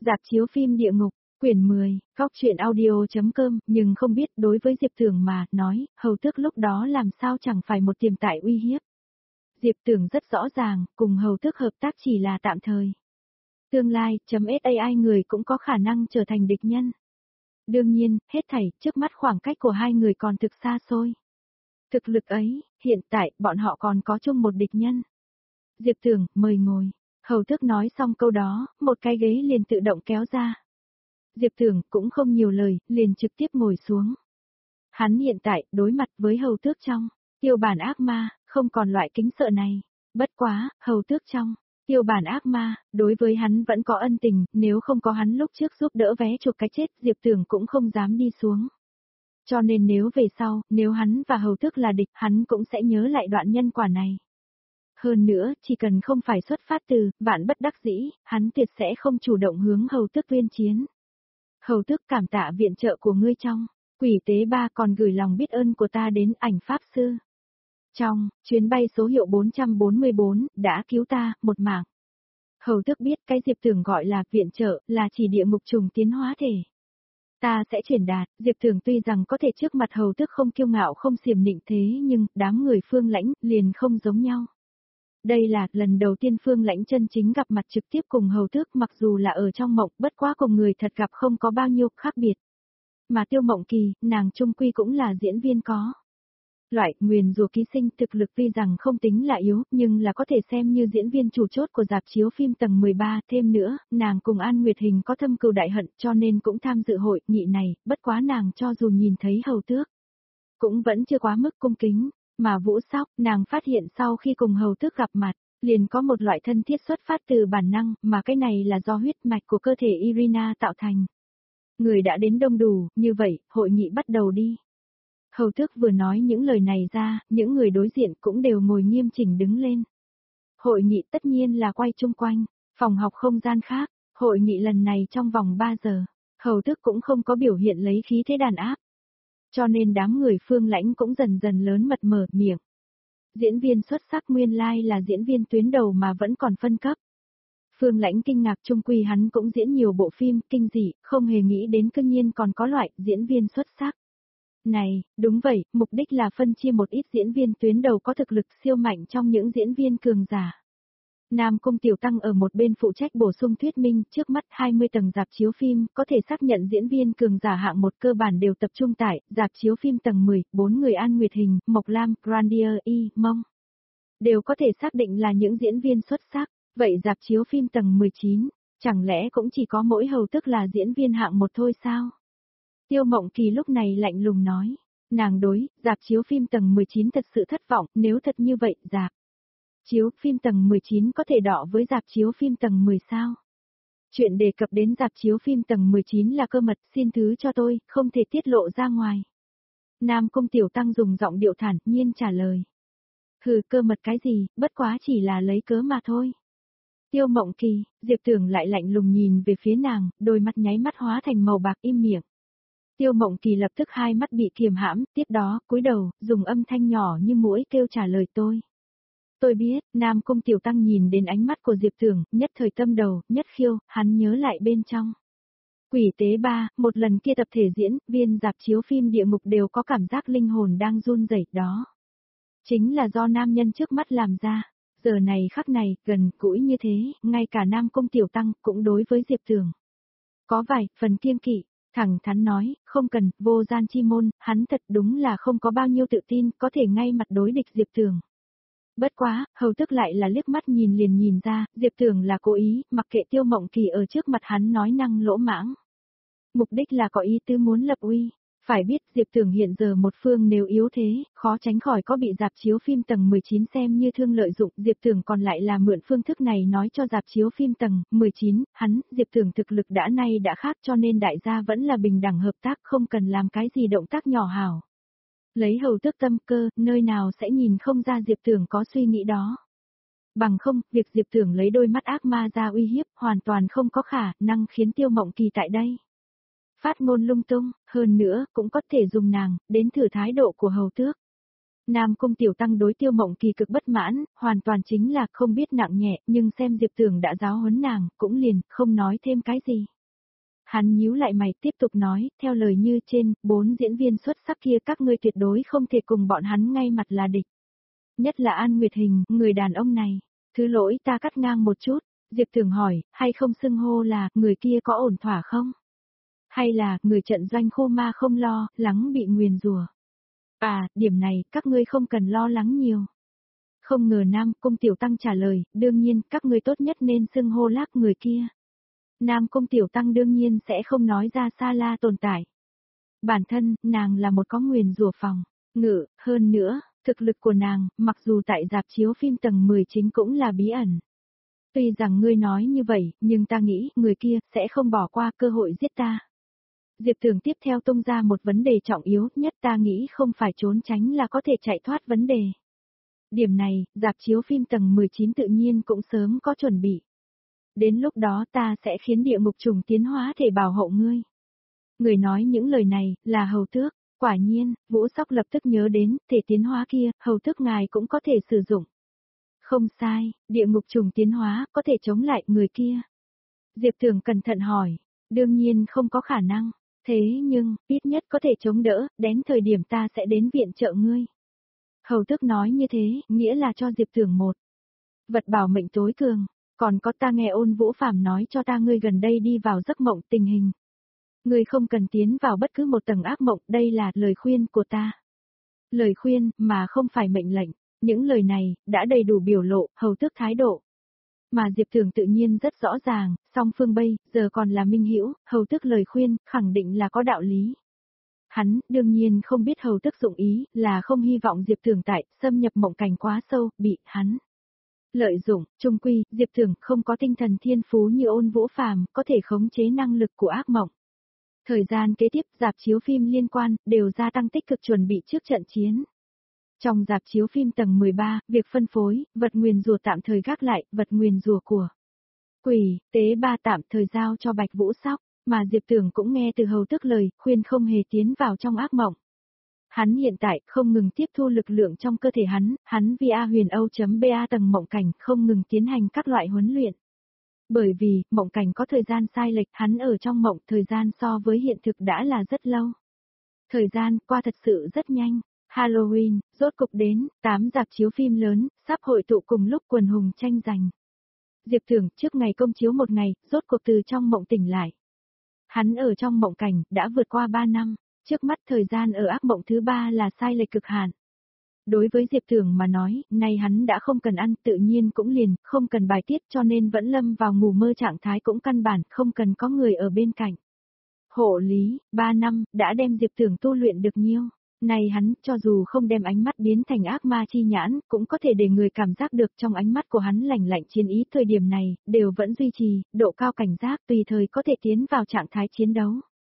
Rạp chiếu phim Địa Ngục, quyển 10, Góc truyện audio.com, nhưng không biết đối với Diệp Tưởng mà nói, Hầu Tước lúc đó làm sao chẳng phải một tiềm tại uy hiếp. Diệp Tưởng rất rõ ràng, cùng Hầu Tước hợp tác chỉ là tạm thời. Tương lai, .sai người cũng có khả năng trở thành địch nhân. Đương nhiên, hết thảy, trước mắt khoảng cách của hai người còn thực xa xôi. Thực lực ấy, hiện tại, bọn họ còn có chung một địch nhân. Diệp Tưởng, mời ngồi. Hầu Tước nói xong câu đó, một cái ghế liền tự động kéo ra. Diệp Tưởng cũng không nhiều lời, liền trực tiếp ngồi xuống. Hắn hiện tại, đối mặt với Hầu Tước trong Tiêu Bản ác ma, không còn loại kính sợ này. Bất quá, Hầu Tước trong Tiêu Bản ác ma, đối với hắn vẫn có ân tình, nếu không có hắn lúc trước giúp đỡ vé chuộc cái chết, Diệp Tưởng cũng không dám đi xuống. Cho nên nếu về sau, nếu hắn và Hầu Tước là địch, hắn cũng sẽ nhớ lại đoạn nhân quả này. Hơn nữa, chỉ cần không phải xuất phát từ, vạn bất đắc dĩ, hắn tuyệt sẽ không chủ động hướng Hầu Tước tuyên chiến. Hầu Tước cảm tạ viện trợ của ngươi trong Quỷ Tế Ba, còn gửi lòng biết ơn của ta đến Ảnh Pháp Sư. Trong chuyến bay số hiệu 444, đã cứu ta một mạng. Hầu Tước biết cái Diệp Tưởng gọi là viện trợ, là chỉ địa ngục trùng tiến hóa thể. Ta sẽ truyền đạt. Diệp Tưởng tuy rằng có thể trước mặt Hầu Tước không kiêu ngạo không xiểm nịnh thế, nhưng đám người Phương Lãnh liền không giống nhau. Đây là lần đầu tiên Phương Lãnh chân chính gặp mặt trực tiếp cùng Hầu Tước, mặc dù là ở trong mộng, bất quá cùng người thật gặp không có bao nhiêu khác biệt. Mà Tiêu Mộng Kỳ, nàng chung quy cũng là diễn viên có loại nguyền rủa ký sinh, thực lực tuy rằng không tính là yếu, nhưng là có thể xem như diễn viên chủ chốt của rạp chiếu phim tầng 13, thêm nữa, nàng cùng An Nguyệt Hình có thâm cừu đại hận, cho nên cũng tham dự hội nghị này, bất quá nàng cho dù nhìn thấy Hầu Tước, cũng vẫn chưa quá mức cung kính, mà Vũ Sóc, nàng phát hiện sau khi cùng Hầu Tước gặp mặt, liền có một loại thân thiết xuất phát từ bản năng, mà cái này là do huyết mạch của cơ thể Irina tạo thành. Người đã đến đông đủ, như vậy, hội nghị bắt đầu đi. Hầu Tước vừa nói những lời này ra, những người đối diện cũng đều ngồi nghiêm chỉnh đứng lên. Hội nghị tất nhiên là quay chung quanh phòng học không gian khác, hội nghị lần này trong vòng 3 giờ, Hầu Tước cũng không có biểu hiện lấy khí thế đàn áp. Cho nên đám người Phương Lãnh cũng dần dần lớn mật mở miệng. Diễn viên xuất sắc nguyên lai là diễn viên tuyến đầu mà vẫn còn phân cấp. Phương Lãnh kinh ngạc, chung quy hắn cũng diễn nhiều bộ phim kinh dị, không hề nghĩ đến cương nhiên còn có loại diễn viên xuất sắc. Này, đúng vậy, mục đích là phân chia một ít diễn viên tuyến đầu có thực lực siêu mạnh trong những diễn viên cường giả. Nam Cung Tiểu Tăng ở một bên phụ trách bổ sung thuyết minh, trước mắt 20 tầng rạp chiếu phim, có thể xác nhận diễn viên cường giả hạng một cơ bản đều tập trung tại rạp chiếu phim tầng 10, 4 người An Nguyệt Hình, Mộc Lam, Grandier, Y, Mông. Đều có thể xác định là những diễn viên xuất sắc, vậy rạp chiếu phim tầng 19, chẳng lẽ cũng chỉ có mỗi Hầu Tước là diễn viên hạng một thôi sao? Tiêu Mộng Kỳ lúc này lạnh lùng nói, nàng đối, rạp chiếu phim tầng 19 thật sự thất vọng, nếu thật như vậy, rạp chiếu phim tầng 19 có thể đọ với rạp chiếu phim tầng 10 sao? Chuyện đề cập đến rạp chiếu phim tầng 19 là cơ mật, xin thứ cho tôi, không thể tiết lộ ra ngoài. Nam Cung Tiểu Tăng dùng giọng điệu thản nhiên trả lời. Hừ, cơ mật cái gì, bất quá chỉ là lấy cớ mà thôi. Tiêu Mộng Kỳ, Diệp Tưởng lại lạnh lùng nhìn về phía nàng, đôi mắt nháy mắt hóa thành màu bạc, im miệng. Tiêu Mộng Kỳ lập tức hai mắt bị kiềm hãm, tiếp đó, cúi đầu, dùng âm thanh nhỏ như muỗi kêu trả lời tôi. Tôi biết. Nam Cung Tiểu Tăng nhìn đến ánh mắt của Diệp Tưởng, nhất thời tâm đầu, nhất khiêu, hắn nhớ lại bên trong Quỷ Tế Ba, một lần kia tập thể diễn, viên rạp chiếu phim Địa Ngục đều có cảm giác linh hồn đang run rẩy đó. Chính là do nam nhân trước mắt làm ra. Giờ này khắc này, gần gũi như thế, ngay cả Nam Cung Tiểu Tăng cũng đối với Diệp Tưởng có vài phần kiêng kỵ. Thẳng thắn nói, không cần, vô gian chi môn, hắn thật đúng là không có bao nhiêu tự tin, có thể ngay mặt đối địch Diệp Tưởng. Bất quá, Hầu Tước lại là liếc mắt nhìn liền nhìn ra, Diệp Tưởng là cố ý, mặc kệ Tiêu Mộng Kỳ ở trước mặt hắn nói năng lỗ mãng. Mục đích là có ý tứ muốn lập uy. Phải biết, Diệp Tưởng hiện giờ một phương nếu yếu thế, khó tránh khỏi có bị rạp chiếu phim tầng 19 xem như thương lợi dụng, Diệp Tưởng còn lại là mượn phương thức này nói cho rạp chiếu phim tầng 19, hắn, Diệp Tưởng thực lực đã nay đã khác, cho nên đại gia vẫn là bình đẳng hợp tác, không cần làm cái gì động tác nhỏ hảo. Lấy Hầu Tước tâm cơ, nơi nào sẽ nhìn không ra Diệp Tưởng có suy nghĩ đó. Bằng không, việc Diệp Tưởng lấy đôi mắt ác ma ra uy hiếp, hoàn toàn không có khả năng khiến Tiêu Mộng Kỳ tại đây phát ngôn lung tung, hơn nữa, cũng có thể dùng nàng, đến thử thái độ của Hầu Tước. Nam Cung Tiểu Tăng đối Tiêu Mộng Kỳ cực bất mãn, hoàn toàn chính là không biết nặng nhẹ, nhưng xem Diệp Tưởng đã giáo huấn nàng, cũng liền, không nói thêm cái gì. Hắn nhíu lại mày tiếp tục nói, theo lời như trên, 4 diễn viên xuất sắc kia các ngươi tuyệt đối không thể cùng bọn hắn ngay mặt là địch. Nhất là An Nguyệt Hình, người đàn ông này. Thứ lỗi ta cắt ngang một chút, Diệp Thường hỏi, hay không xưng hô là, người kia có ổn thỏa không? Hay là, người trận doanh khô ma không lo, lắng bị nguyền rủa. À, điểm này, các ngươi không cần lo lắng nhiều. Không ngờ Nam Cung Tiểu Tăng trả lời, đương nhiên, các ngươi tốt nhất nên xưng hô lác người kia. Nam Cung Tiểu Tăng đương nhiên sẽ không nói ra Sa La tồn tại. Bản thân, nàng là một có nguyền rủa phòng, ngự, hơn nữa, thực lực của nàng, mặc dù tại rạp chiếu phim tầng 10 chính cũng là bí ẩn. Tuy rằng ngươi nói như vậy, nhưng ta nghĩ, người kia, sẽ không bỏ qua cơ hội giết ta. Diệp Thường tiếp theo tung ra một vấn đề trọng yếu nhất ta nghĩ không phải trốn tránh là có thể chạy thoát vấn đề. Điểm này, rạp chiếu phim tầng 19 tự nhiên cũng sớm có chuẩn bị. Đến lúc đó ta sẽ khiến địa ngục trùng tiến hóa thể bảo hộ ngươi. Người nói những lời này, là Hầu Tước. Quả nhiên, Vũ Sóc lập tức nhớ đến, thể tiến hóa kia, Hầu Tước ngài cũng có thể sử dụng. Không sai, địa ngục trùng tiến hóa, có thể chống lại người kia. Diệp Thường cẩn thận hỏi, đương nhiên không có khả năng. Thế nhưng, ít nhất có thể chống đỡ, đến thời điểm ta sẽ đến viện trợ ngươi. Hầu Tước nói như thế, nghĩa là cho Diệp Thường một vật bảo mệnh tối cường, còn có ta nghe Ôn Vũ Phàm nói cho ta ngươi gần đây đi vào giấc mộng tình hình. Ngươi không cần tiến vào bất cứ một tầng ác mộng, đây là lời khuyên của ta. Lời khuyên, mà không phải mệnh lệnh, những lời này, đã đầy đủ biểu lộ, Hầu Tước thái độ. Mà Diệp Thường tự nhiên rất rõ ràng, song phương bây, giờ còn là minh hữu, Hầu Tước lời khuyên, khẳng định là có đạo lý. Hắn, đương nhiên không biết Hầu Tước dụng ý, là không hy vọng Diệp Thường tại, xâm nhập mộng cảnh quá sâu, bị, hắn lợi dụng, trung quy, Diệp Thường không có tinh thần thiên phú như Ôn Vũ Phàm, có thể khống chế năng lực của ác mộng. Thời gian kế tiếp, rạp chiếu phim liên quan, đều gia tăng tích cực chuẩn bị trước trận chiến. Trong rạp chiếu phim tầng 13, việc phân phối, vật nguyền rủa tạm thời gác lại, vật nguyền rủa của quỷ, tế ba tạm thời giao cho Bạch Vũ Sóc, mà Diệp Tưởng cũng nghe từ Hầu Tước lời, khuyên không hề tiến vào trong ác mộng. Hắn hiện tại không ngừng tiếp thu lực lượng trong cơ thể hắn via huyền Âu.ba tầng mộng cảnh không ngừng tiến hành các loại huấn luyện. Bởi vì, mộng cảnh có thời gian sai lệch, hắn ở trong mộng thời gian so với hiện thực đã là rất lâu. Thời gian qua thật sự rất nhanh. Halloween, rốt cục đến, 8 rạp chiếu phim lớn, sắp hội tụ cùng lúc quần hùng tranh giành. Diệp Thường, trước ngày công chiếu một ngày, rốt cuộc từ trong mộng tỉnh lại. Hắn ở trong mộng cảnh, đã vượt qua 3 năm, trước mắt thời gian ở ác mộng thứ 3 là sai lệch cực hạn. Đối với Diệp Thường mà nói, nay hắn đã không cần ăn, tự nhiên cũng liền, không cần bài tiết cho nên vẫn lâm vào ngủ mơ trạng thái cũng căn bản, không cần có người ở bên cạnh. Hộ lý, 3 năm, đã đem Diệp Thường tu luyện được nhiêu. Này hắn, cho dù không đem ánh mắt biến thành ác ma chi nhãn, cũng có thể để người cảm giác được trong ánh mắt của hắn lạnh lạnh chiến ý thời điểm này, đều vẫn duy trì, độ cao cảnh giác tùy thời có thể tiến vào trạng thái chiến đấu.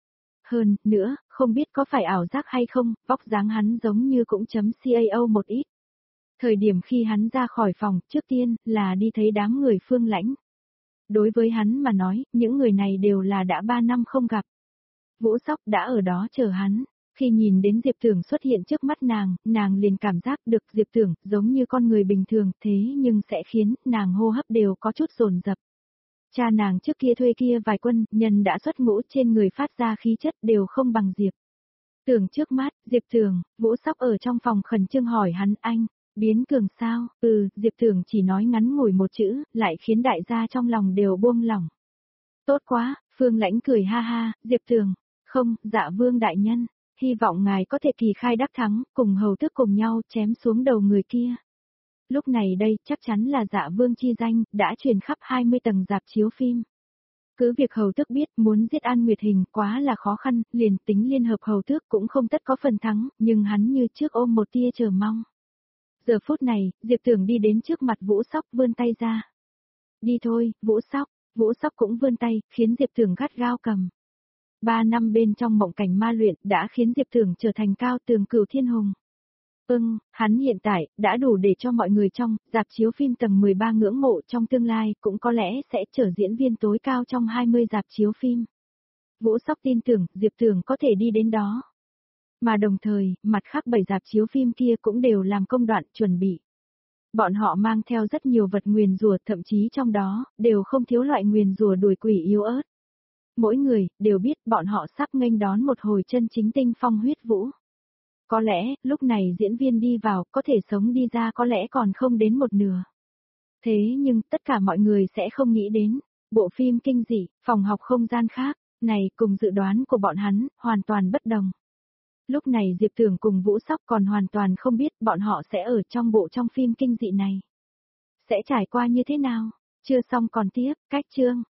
Hơn, nữa, không biết có phải ảo giác hay không, vóc dáng hắn giống như cũng chấm CAO một ít. Thời điểm khi hắn ra khỏi phòng, trước tiên, là đi thấy đám người Phương Lãnh. Đối với hắn mà nói, những người này đều là đã 3 năm không gặp. Vũ Sóc đã ở đó chờ hắn. Khi nhìn đến Diệp Tưởng xuất hiện trước mắt nàng liền cảm giác được Diệp Tưởng giống như con người bình thường thế nhưng sẽ khiến nàng hô hấp đều có chút dồn dập. Cha nàng trước kia thuê kia vài quân nhân đã xuất ngũ trên người phát ra khí chất đều không bằng Diệp Tưởng trước mắt, Diệp Tưởng, Vũ Sóc ở trong phòng khẩn trương hỏi hắn anh, biến cường sao, Diệp Tưởng chỉ nói ngắn ngủi một chữ, lại khiến đại gia trong lòng đều buông lỏng. Tốt quá, Phương Lãnh cười ha ha, Diệp Tưởng, không, dạ vương đại nhân. Hy vọng ngài có thể kỳ khai đắc thắng, cùng Hầu Tước cùng nhau chém xuống đầu người kia. Lúc này đây, chắc chắn là Dạ Vương chi danh, đã truyền khắp 20 tầng rạp chiếu phim. Cứ việc Hầu Tước biết muốn giết An Nguyệt Hình quá là khó khăn, liền tính liên hợp Hầu Tước cũng không tất có phần thắng, nhưng hắn như trước ôm một tia chờ mong. Giờ phút này, Diệp Tưởng đi đến trước mặt Vũ Sóc vươn tay ra. Đi thôi, Vũ Sóc cũng vươn tay, khiến Diệp Tưởng gắt gao cầm. 3 năm bên trong mộng cảnh ma luyện đã khiến Diệp Tưởng trở thành cao tường cửu thiên hùng. Hắn hiện tại, đã đủ để cho mọi người trong, rạp chiếu phim tầng 13 ngưỡng mộ trong tương lai, cũng có lẽ sẽ trở diễn viên tối cao trong 20 rạp chiếu phim. Vũ Sóc tin tưởng, Diệp Tưởng có thể đi đến đó. Mà đồng thời, mặt khác 7 rạp chiếu phim kia cũng đều làm công đoạn chuẩn bị. Bọn họ mang theo rất nhiều vật nguyền rủa, thậm chí trong đó, đều không thiếu loại nguyền rủa đuổi quỷ yếu ớt. Mỗi người, đều biết bọn họ sắp nghênh đón một hồi chân chính tinh phong huyết vũ. Có lẽ, lúc này diễn viên đi vào, có thể sống đi ra có lẽ còn không đến một nửa. Thế nhưng, tất cả mọi người sẽ không nghĩ đến, bộ phim kinh dị, phòng học không gian khác, này cùng dự đoán của bọn hắn, hoàn toàn bất đồng. Lúc này Diệp Tưởng cùng Vũ Sóc còn hoàn toàn không biết bọn họ sẽ ở trong phim kinh dị này. Sẽ trải qua như thế nào? Chưa xong còn tiếp, cách chương.